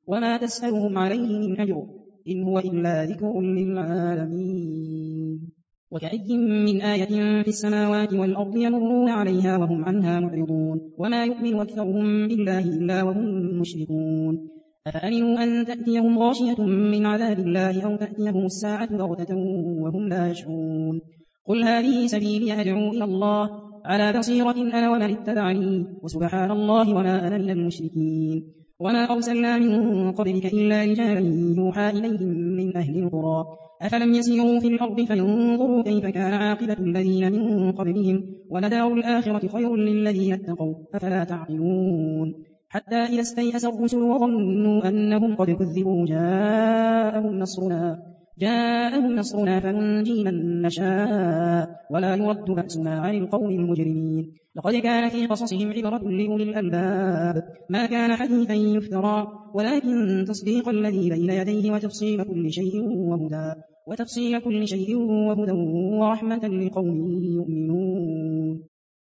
وما تسألهم عليه من أجر إن هو إلا ذكر للعالمين. وكأي من آية في السماوات والأرض يمرون عليها وهم عنها معرضون وما يؤمن أكثرهم بالله إلا وهم مشركون. أفأمنوا أن تأتيهم غاشية من عذاب الله أو تأتيهم الساعة بغتة وهم لا يشعرون. قل هذه سبيلي أدعو إلى الله على بصيرة أنا ومن اتبعني وسبحان الله وما أنا من المشركين. وما أرسلنا من قبلك إلا رجالا يوحى إليهم من أهل القرى أفلم يسيروا في الأرض فينظروا كيف كان عاقبة الذين من قبلهم ولدار الآخرة خير للذين اتقوا أفلا تعقلون. حتى إذا استيأس الرسل وظنوا أنهم قد كذبوا جاءهم نصرنا فننجي من نشاء ولا يرد بأسنا عن القوم المجرمين. لقد كان في قصصهم عبرة لأولي الألباب ما كان حديثا يفترى ولكن تصديق الذي بين يديه وتفصيل كل شيء وهدى ورحمة لقوم يؤمنون.